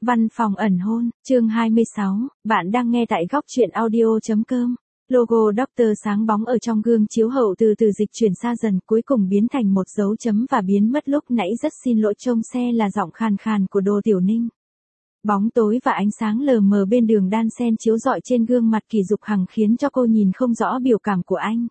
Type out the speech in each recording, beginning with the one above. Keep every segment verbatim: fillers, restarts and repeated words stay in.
Văn phòng ẩn hôn, chương hai mươi sáu, bạn đang nghe tại góc truyện audio chấm com. Logo Doctor sáng bóng ở trong gương chiếu hậu từ từ dịch chuyển xa dần, cuối cùng biến thành một dấu chấm và biến mất. Lúc nãy rất xin lỗi, trông xe là giọng khàn khàn của Đồ Tiểu Ninh. Bóng tối và ánh sáng lờ mờ bên đường đan xen chiếu rọi trên gương mặt Kỳ Dục Hằng khiến cho cô nhìn không rõ biểu cảm của anh.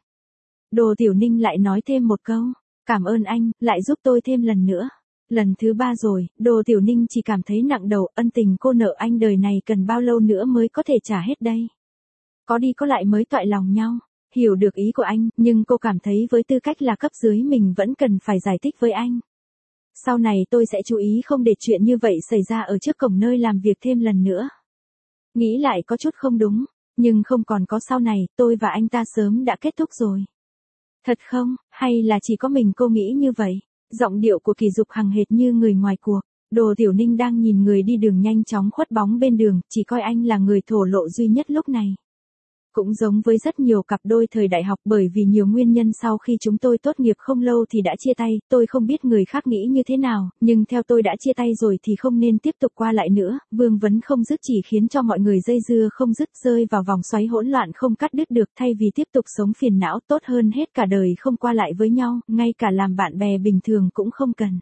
Đồ Tiểu Ninh lại nói thêm một câu, cảm ơn anh, lại giúp tôi thêm lần nữa. Lần thứ ba rồi, Đồ Tiểu Ninh chỉ cảm thấy nặng đầu, ân tình cô nợ anh đời này cần bao lâu nữa mới có thể trả hết đây. Có đi có lại mới toại lòng nhau, hiểu được ý của anh, nhưng cô cảm thấy với tư cách là cấp dưới mình vẫn cần phải giải thích với anh. Sau này tôi sẽ chú ý không để chuyện như vậy xảy ra ở trước cổng nơi làm việc thêm lần nữa. Nghĩ lại có chút không đúng, nhưng không còn có sau này, tôi và anh ta sớm đã kết thúc rồi. Thật không, hay là chỉ có mình cô nghĩ như vậy? Giọng điệu của Kỳ Dục Hằng hệt như người ngoài cuộc. Đồ Tiểu Ninh đang nhìn người đi đường nhanh chóng khuất bóng bên đường, chỉ coi anh là người thổ lộ duy nhất lúc này. Cũng giống với rất nhiều cặp đôi thời đại học, bởi vì nhiều nguyên nhân sau khi chúng tôi tốt nghiệp không lâu thì đã chia tay, tôi không biết người khác nghĩ như thế nào, nhưng theo tôi đã chia tay rồi thì không nên tiếp tục qua lại nữa, vương vấn không dứt chỉ khiến cho mọi người dây dưa không dứt, rơi vào vòng xoáy hỗn loạn không cắt đứt được, thay vì tiếp tục sống phiền não, tốt hơn hết cả đời không qua lại với nhau, ngay cả làm bạn bè bình thường cũng không cần.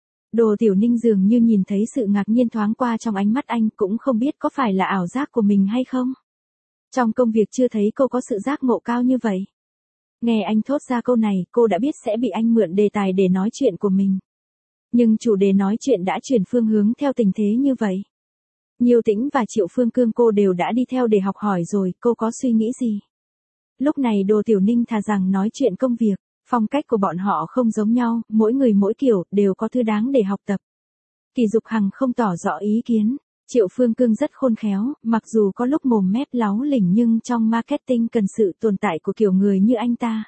Đồ Tiểu Ninh dường như nhìn thấy sự ngạc nhiên thoáng qua trong ánh mắt anh, cũng không biết có phải là ảo giác của mình hay không. Trong công việc chưa thấy cô có sự giác ngộ cao như vậy. Nghe anh thốt ra câu này, cô đã biết sẽ bị anh mượn đề tài để nói chuyện của mình. Nhưng chủ đề nói chuyện đã chuyển phương hướng theo tình thế như vậy. Nhiêu Tĩnh và Triệu Phương Cương cô đều đã đi theo để học hỏi rồi, cô có suy nghĩ gì? Lúc này Đồ Tiểu Ninh thà rằng nói chuyện công việc, phong cách của bọn họ không giống nhau, mỗi người mỗi kiểu, đều có thứ đáng để học tập. Kỳ Dục Hằng không tỏ rõ ý kiến. Triệu Phương Cương rất khôn khéo, mặc dù có lúc mồm mép láu lỉnh nhưng trong marketing cần sự tồn tại của kiểu người như anh ta.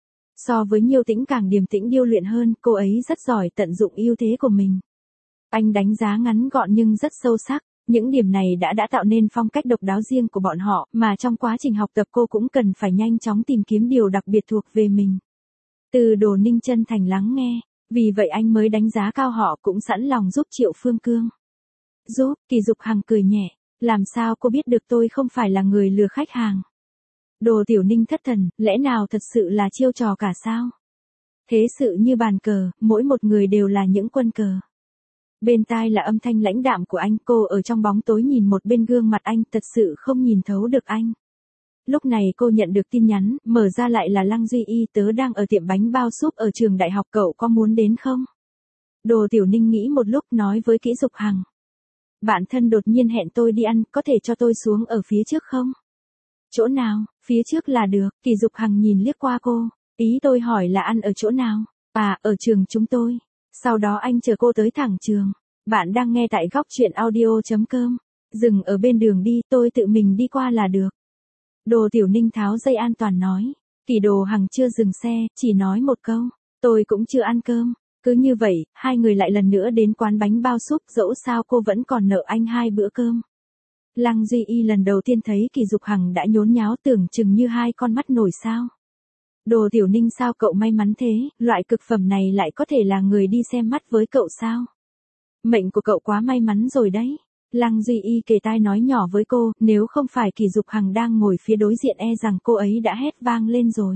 So với Nhiêu Tĩnh càng điềm tĩnh điêu luyện hơn, cô ấy rất giỏi tận dụng ưu thế của mình. Anh đánh giá ngắn gọn nhưng rất sâu sắc, những điểm này đã đã tạo nên phong cách độc đáo riêng của bọn họ, mà trong quá trình học tập cô cũng cần phải nhanh chóng tìm kiếm điều đặc biệt thuộc về mình. Từ Đồ Ninh chân thành lắng nghe, vì vậy anh mới đánh giá cao họ, cũng sẵn lòng giúp Triệu Phương Cương. Giúp, Kỳ Dục Hằng cười nhẹ, làm sao cô biết được tôi không phải là người lừa khách hàng? Đồ Tiểu Ninh thất thần, lẽ nào thật sự là chiêu trò cả sao? Thế sự như bàn cờ, mỗi một người đều là những quân cờ. Bên tai là âm thanh lãnh đạm của anh, cô ở trong bóng tối nhìn một bên gương mặt anh, thật sự không nhìn thấu được anh. Lúc này cô nhận được tin nhắn, mở ra lại là Lăng Duy Y, tớ đang ở tiệm bánh bao súp ở trường đại học, cậu có muốn đến không? Đồ Tiểu Ninh nghĩ một lúc nói với Kỳ Dục Hằng. Bạn thân đột nhiên hẹn tôi đi ăn, có thể cho tôi xuống ở phía trước không? Chỗ nào? Phía trước là được. Kỳ Dục Hằng nhìn liếc qua cô, ý tôi hỏi là ăn ở chỗ nào? À, ở trường chúng tôi. Sau đó anh chờ cô tới thẳng trường. Bạn đang nghe tại góc truyện audio chấm com. Dừng ở bên đường đi, tôi tự mình đi qua là được. Đồ Tiểu Ninh tháo dây an toàn nói. Kỳ Đồ Hằng chưa dừng xe, chỉ nói một câu, tôi cũng chưa ăn cơm. Cứ như vậy, hai người lại lần nữa đến quán bánh bao súp, dẫu sao cô vẫn còn nợ anh hai bữa cơm. Lăng Duy Y lần đầu tiên thấy Kỳ Dục Hằng đã nhốn nháo, tưởng chừng như hai con mắt nổi sao. Đồ Tiểu Ninh, sao cậu may mắn thế, loại cực phẩm này lại có thể là người đi xem mắt với cậu sao? Mệnh của cậu quá may mắn rồi đấy. Lăng Duy Y kề tai nói nhỏ với cô, nếu không phải Kỳ Dục Hằng đang ngồi phía đối diện e rằng cô ấy đã hét vang lên rồi.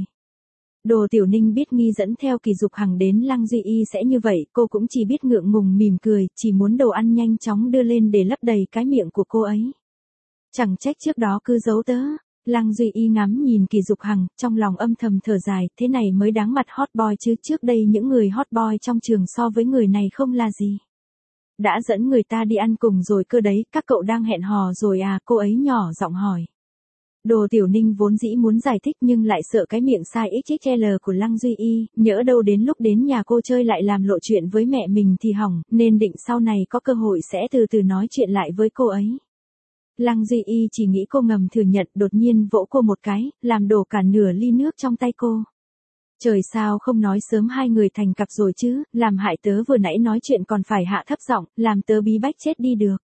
Đồ Tiểu Ninh biết nghi dẫn theo Kỳ Dục Hằng đến Lăng Duy Y sẽ như vậy, cô cũng chỉ biết ngượng ngùng mỉm cười, chỉ muốn đồ ăn nhanh chóng đưa lên để lấp đầy cái miệng của cô ấy. Chẳng trách trước đó cứ giấu tớ. Lăng Duy Y ngắm nhìn Kỳ Dục Hằng, trong lòng âm thầm thở dài, thế này mới đáng mặt hot boy chứ, trước đây những người hot boy trong trường so với người này không là gì. Đã dẫn người ta đi ăn cùng rồi cơ đấy, các cậu đang hẹn hò rồi à, cô ấy nhỏ giọng hỏi. Đồ Tiểu Ninh vốn dĩ muốn giải thích nhưng lại sợ cái miệng sai ích ích lờ của Lăng Duy Y, nhỡ đâu đến lúc đến nhà cô chơi lại làm lộ chuyện với mẹ mình thì hỏng, nên định sau này có cơ hội sẽ từ từ nói chuyện lại với cô ấy. Lăng Duy Y chỉ nghĩ cô ngầm thừa nhận, đột nhiên vỗ cô một cái, làm đổ cả nửa ly nước trong tay cô. Trời, sao không nói sớm hai người thành cặp rồi chứ, làm hại tớ vừa nãy nói chuyện còn phải hạ thấp giọng, làm tớ bí bách chết đi được.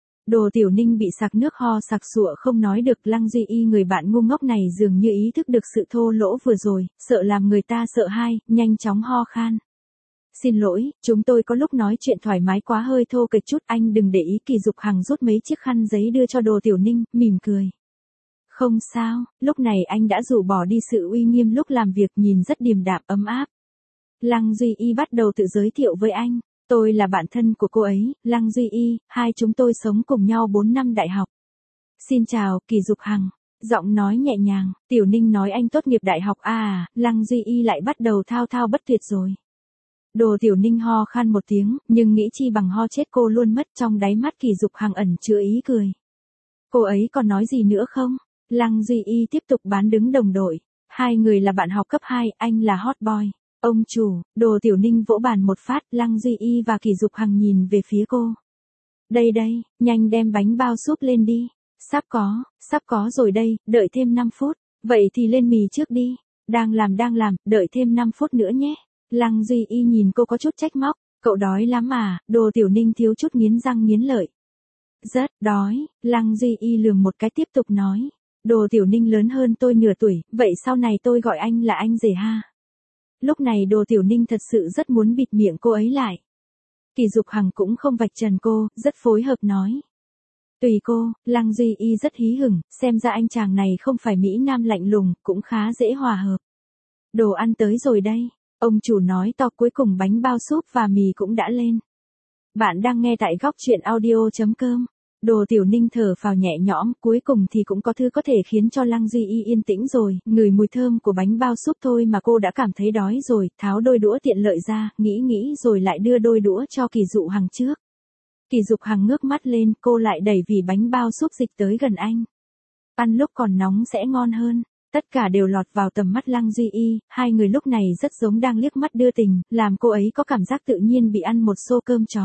Đồ Tiểu Ninh bị sặc nước ho sặc sụa không nói được. Lăng Duy Y người bạn ngu ngốc này dường như ý thức được sự thô lỗ vừa rồi, sợ làm người ta sợ hai, nhanh chóng ho khan. Xin lỗi, chúng tôi có lúc nói chuyện thoải mái quá hơi thô kệch chút, anh đừng để ý. Kỳ Dục Hằng rút mấy chiếc khăn giấy đưa cho Đồ Tiểu Ninh, mỉm cười. Không sao, lúc này anh đã rũ bỏ đi sự uy nghiêm lúc làm việc, nhìn rất điềm đạm ấm áp. Lăng Duy Y bắt đầu tự giới thiệu với anh. Tôi là bạn thân của cô ấy, Lăng Duy Y, hai chúng tôi sống cùng nhau bốn năm đại học. Xin chào, Kỳ Dục Hằng. Giọng nói nhẹ nhàng, Tiểu Ninh nói anh tốt nghiệp đại học à, Lăng Duy Y lại bắt đầu thao thao bất tuyệt rồi. Đồ Tiểu Ninh ho khan một tiếng, nhưng nghĩ chi bằng ho chết cô luôn mất. Trong đáy mắt Kỳ Dục Hằng ẩn chứa ý cười. Cô ấy còn nói gì nữa không? Lăng Duy Y tiếp tục bán đứng đồng đội. Hai người là bạn học cấp hai, anh là hot boy. Ông chủ, Đồ Tiểu Ninh vỗ bàn một phát, Lăng Duy Y và Kỳ Dục Hằng nhìn về phía cô. Đây đây, nhanh đem bánh bao súp lên đi. Sắp có, sắp có rồi đây, đợi thêm năm phút. Vậy thì lên mì trước đi. Đang làm đang làm, đợi thêm năm phút nữa nhé. Lăng Duy Y nhìn cô có chút trách móc. Cậu đói lắm à? Đồ Tiểu Ninh thiếu chút nghiến răng nghiến lợi. Rất đói, Lăng Duy Y lườm một cái tiếp tục nói. Đồ Tiểu Ninh lớn hơn tôi nửa tuổi, vậy sau này tôi gọi anh là anh rể ha. Lúc này Đồ Tiểu Ninh thật sự rất muốn bịt miệng cô ấy lại. Kỳ Dục Hằng cũng không vạch trần cô, rất phối hợp nói. Tùy cô, Lăng Duy Y rất hí hửng, xem ra anh chàng này không phải Mỹ Nam lạnh lùng, cũng khá dễ hòa hợp. Đồ ăn tới rồi đây, ông chủ nói to, cuối cùng bánh bao súp và mì cũng đã lên. Bạn đang nghe tại góc truyện audio.com. Đồ Tiểu Ninh thở phào nhẹ nhõm, cuối cùng thì cũng có thứ có thể khiến cho Lăng Duy Y yên tĩnh rồi, ngửi mùi thơm của bánh bao súp thôi mà cô đã cảm thấy đói rồi, tháo đôi đũa tiện lợi ra, nghĩ nghĩ rồi lại đưa đôi đũa cho Kỳ Dụ Hằng trước. Kỳ Dục Hằng ngước mắt lên, cô lại đẩy vỉ bánh bao súp dịch tới gần anh. Ăn lúc còn nóng sẽ ngon hơn. Tất cả đều lọt vào tầm mắt Lăng Duy Y, hai người lúc này rất giống đang liếc mắt đưa tình, làm cô ấy có cảm giác tự nhiên bị ăn một xô cơm chó.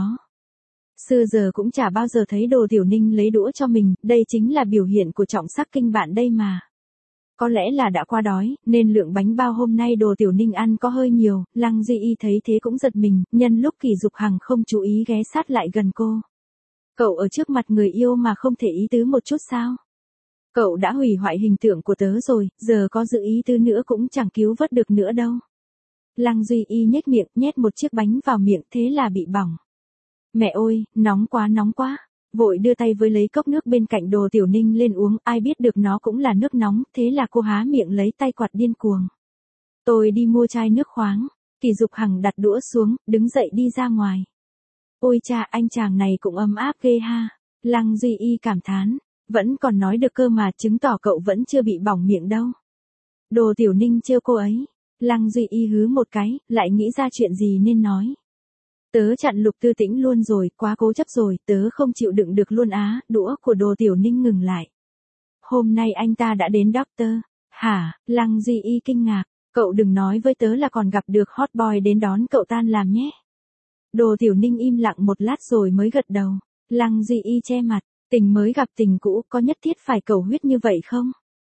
Xưa giờ cũng chả bao giờ thấy Đồ Tiểu Ninh lấy đũa cho mình, đây chính là biểu hiện của trọng sắc kinh bạn đây mà. Có lẽ là đã qua đói, nên lượng bánh bao hôm nay Đồ Tiểu Ninh ăn có hơi nhiều, Lăng Duy Y thấy thế cũng giật mình, nhân lúc Kỳ Dục Hằng không chú ý ghé sát lại gần cô. Cậu ở trước mặt người yêu mà không thể ý tứ một chút sao? Cậu đã hủy hoại hình tượng của tớ rồi, giờ có giữ ý tứ nữa cũng chẳng cứu vớt được nữa đâu. Lăng Duy Y nhếch miệng, nhét một chiếc bánh vào miệng, thế là bị bỏng. Mẹ ơi, nóng quá nóng quá. Vội đưa tay với lấy cốc nước bên cạnh Đồ Tiểu Ninh lên uống, ai biết được nó cũng là nước nóng, thế là cô há miệng lấy tay quạt điên cuồng. Tôi đi mua chai nước khoáng. Kỳ Dục Hằng đặt đũa xuống, đứng dậy đi ra ngoài. Ôi cha, anh chàng này cũng ấm áp ghê ha. Lăng Duy Y cảm thán, vẫn còn nói được cơ mà, chứng tỏ cậu vẫn chưa bị bỏng miệng đâu. Đồ Tiểu Ninh trêu cô ấy. Lăng Duy Y hứ một cái, lại nghĩ ra chuyện gì nên nói. Tớ chặn Lục Tư Tĩnh luôn rồi, quá cố chấp rồi, tớ không chịu đựng được luôn á. Đũa của Đồ Tiểu Ninh ngừng lại. Hôm nay anh ta đã đến doctor. Hả? Lăng Duy Y kinh ngạc. Cậu đừng nói với tớ là còn gặp được hot boy đến đón cậu tan làm nhé. Đồ Tiểu Ninh im lặng một lát rồi mới gật đầu. Lăng Duy Y che mặt. Tình mới gặp tình cũ, có nhất thiết phải cầu huyết như vậy không?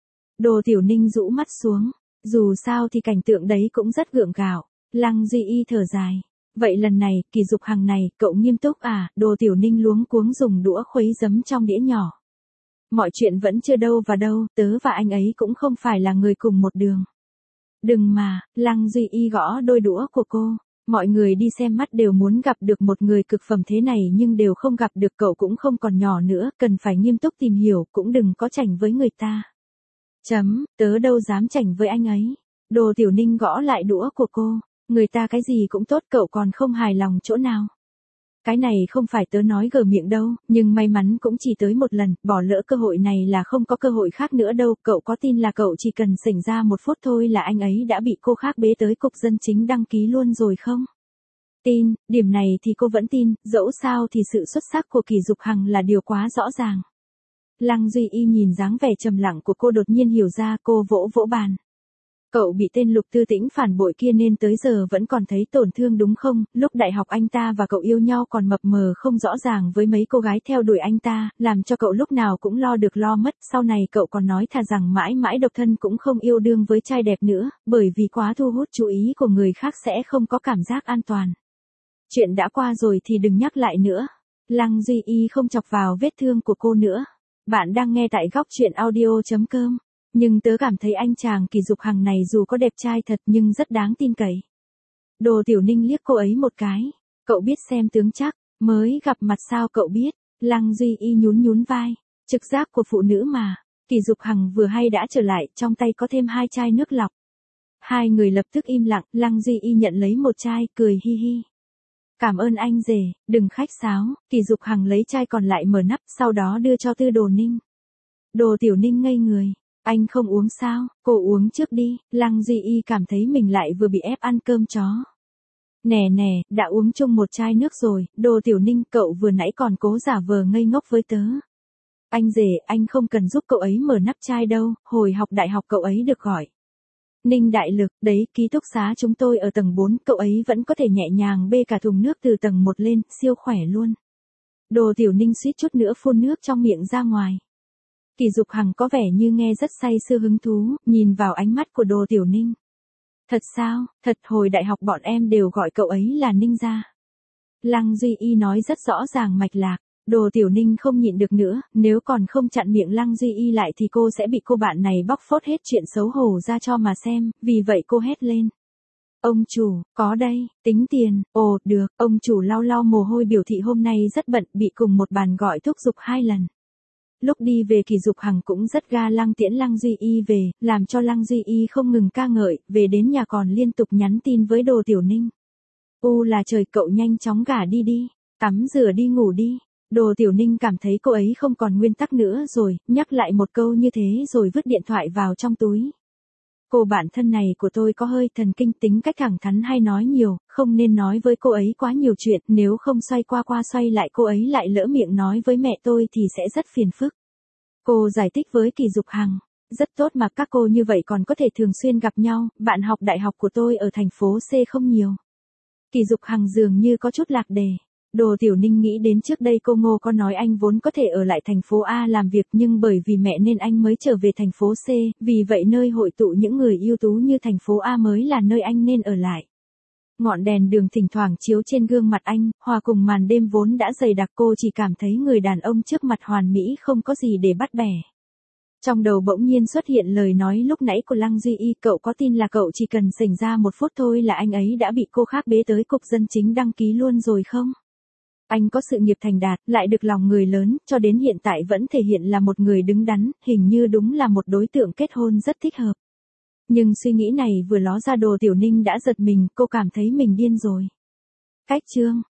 Đồ Tiểu Ninh rũ mắt xuống. Dù sao thì cảnh tượng đấy cũng rất gượng gạo. Lăng Duy Y thở dài. Vậy lần này, Kỳ Dục Hằng này, cậu nghiêm túc à? Đồ Tiểu Ninh luống cuống dùng đũa khuấy giấm trong đĩa nhỏ. Mọi chuyện vẫn chưa đâu vào đâu, tớ và anh ấy cũng không phải là người cùng một đường. Đừng mà, Lăng Duy Y gõ đôi đũa của cô. Mọi người đi xem mắt đều muốn gặp được một người cực phẩm thế này nhưng đều không gặp được, cậu cũng không còn nhỏ nữa, cần phải nghiêm túc tìm hiểu, cũng đừng có chảnh với người ta. Chấm, tớ đâu dám chảnh với anh ấy. Đồ Tiểu Ninh gõ lại đũa của cô. Người ta cái gì cũng tốt, cậu còn không hài lòng chỗ nào. Cái này không phải tớ nói gờ miệng đâu, nhưng may mắn cũng chỉ tới một lần, bỏ lỡ cơ hội này là không có cơ hội khác nữa đâu. Cậu có tin là cậu chỉ cần xảy ra một phút thôi là anh ấy đã bị cô khác bế tới cục dân chính đăng ký luôn rồi không? Tin, điểm này thì cô vẫn tin, dẫu sao thì sự xuất sắc của Kỳ Dục Hằng là điều quá rõ ràng. Lăng Duy Y nhìn dáng vẻ trầm lặng của cô đột nhiên hiểu ra, cô vỗ vỗ bàn. Cậu bị tên Lục Tư Tĩnh phản bội kia nên tới giờ vẫn còn thấy tổn thương đúng không? Lúc đại học anh ta và cậu yêu nhau còn mập mờ không rõ ràng với mấy cô gái theo đuổi anh ta, làm cho cậu lúc nào cũng lo được lo mất. Sau này cậu còn nói thà rằng mãi mãi độc thân cũng không yêu đương với trai đẹp nữa, bởi vì quá thu hút chú ý của người khác sẽ không có cảm giác an toàn. Chuyện đã qua rồi thì đừng nhắc lại nữa. Lăng Duy Y không chọc vào vết thương của cô nữa. Bạn đang nghe tại góc truyện audio.com. Nhưng tớ cảm thấy anh chàng Kỳ Dục Hằng này dù có đẹp trai thật nhưng rất đáng tin cậy. Đồ Tiểu Ninh liếc cô ấy một cái. Cậu biết xem tướng chắc, mới gặp mặt sao cậu biết. Lăng Duy Y nhún nhún vai. Trực giác của phụ nữ mà. Kỳ Dục Hằng vừa hay đã trở lại, trong tay có thêm hai chai nước lọc. Hai người lập tức im lặng, Lăng Duy Y nhận lấy một chai, cười hi hi. Cảm ơn anh rể, đừng khách sáo. Kỳ Dục Hằng lấy chai còn lại mở nắp, sau đó đưa cho Tư Đồ Ninh. Đồ Tiểu Ninh ngây người. Anh không uống sao, cô uống trước đi. Lăng Duy Y cảm thấy mình lại vừa bị ép ăn cơm chó. Nè nè, đã uống chung một chai nước rồi. Đồ Tiểu Ninh, cậu vừa nãy còn cố giả vờ ngây ngốc với tớ. Anh rể, anh không cần giúp cậu ấy mở nắp chai đâu, hồi học đại học cậu ấy được gọi Ninh Đại Lực, đấy, ký túc xá chúng tôi ở tầng bốn, cậu ấy vẫn có thể nhẹ nhàng bê cả thùng nước từ tầng một lên, siêu khỏe luôn. Đồ Tiểu Ninh suýt chút nữa phun nước trong miệng ra ngoài. Kỳ Dục Hằng có vẻ như nghe rất say sưa hứng thú, nhìn vào ánh mắt của Đồ Tiểu Ninh. Thật sao, thật, hồi đại học bọn em đều gọi cậu ấy là Ninh gia. Lăng Duy Y nói rất rõ ràng mạch lạc. Đồ Tiểu Ninh không nhịn được nữa, nếu còn không chặn miệng Lăng Duy Y lại thì cô sẽ bị cô bạn này bóc phốt hết chuyện xấu hổ ra cho mà xem, vì vậy cô hét lên. Ông chủ, có đây, tính tiền, ồ, được, ông chủ lau lau mồ hôi biểu thị hôm nay rất bận, bị cùng một bàn gọi thúc giục hai lần. Lúc đi về Kỳ Dục Hằng cũng rất ga lăng tiễn Lăng Duy Y về, làm cho Lăng Duy Y không ngừng ca ngợi, về đến nhà còn liên tục nhắn tin với Đồ Tiểu Ninh. U là trời, cậu nhanh chóng gả đi đi, tắm rửa đi ngủ đi. Đồ Tiểu Ninh cảm thấy cô ấy không còn nguyên tắc nữa rồi, nhắc lại một câu như thế rồi vứt điện thoại vào trong túi. Cô bạn thân này của tôi có hơi thần kinh, tính cách thẳng thắn hay nói nhiều, không nên nói với cô ấy quá nhiều chuyện, nếu không xoay qua qua xoay lại cô ấy lại lỡ miệng nói với mẹ tôi thì sẽ rất phiền phức. Cô giải thích với Kỳ Dục Hằng, rất tốt mà các cô như vậy còn có thể thường xuyên gặp nhau, bạn học đại học của tôi ở thành phố C không nhiều. Kỳ Dục Hằng dường như có chút lạc đề. Đồ Tiểu Ninh nghĩ đến trước đây cô Ngô có nói anh vốn có thể ở lại thành phố A làm việc nhưng bởi vì mẹ nên anh mới trở về thành phố C, vì vậy nơi hội tụ những người ưu tú như thành phố A mới là nơi anh nên ở lại. Ngọn đèn đường thỉnh thoảng chiếu trên gương mặt anh, hòa cùng màn đêm vốn đã dày đặc, cô chỉ cảm thấy người đàn ông trước mặt hoàn mỹ không có gì để bắt bẻ. Trong đầu bỗng nhiên xuất hiện lời nói lúc nãy của Lăng Duy Y, cậu có tin là cậu chỉ cần xảy ra một phút thôi là anh ấy đã bị cô khác bế tới cục dân chính đăng ký luôn rồi không? Anh có sự nghiệp thành đạt, lại được lòng người lớn, cho đến hiện tại vẫn thể hiện là một người đứng đắn, hình như đúng là một đối tượng kết hôn rất thích hợp. Nhưng suy nghĩ này vừa ló ra, Đồ Tiểu Ninh đã giật mình, cô cảm thấy mình điên rồi. Cách chương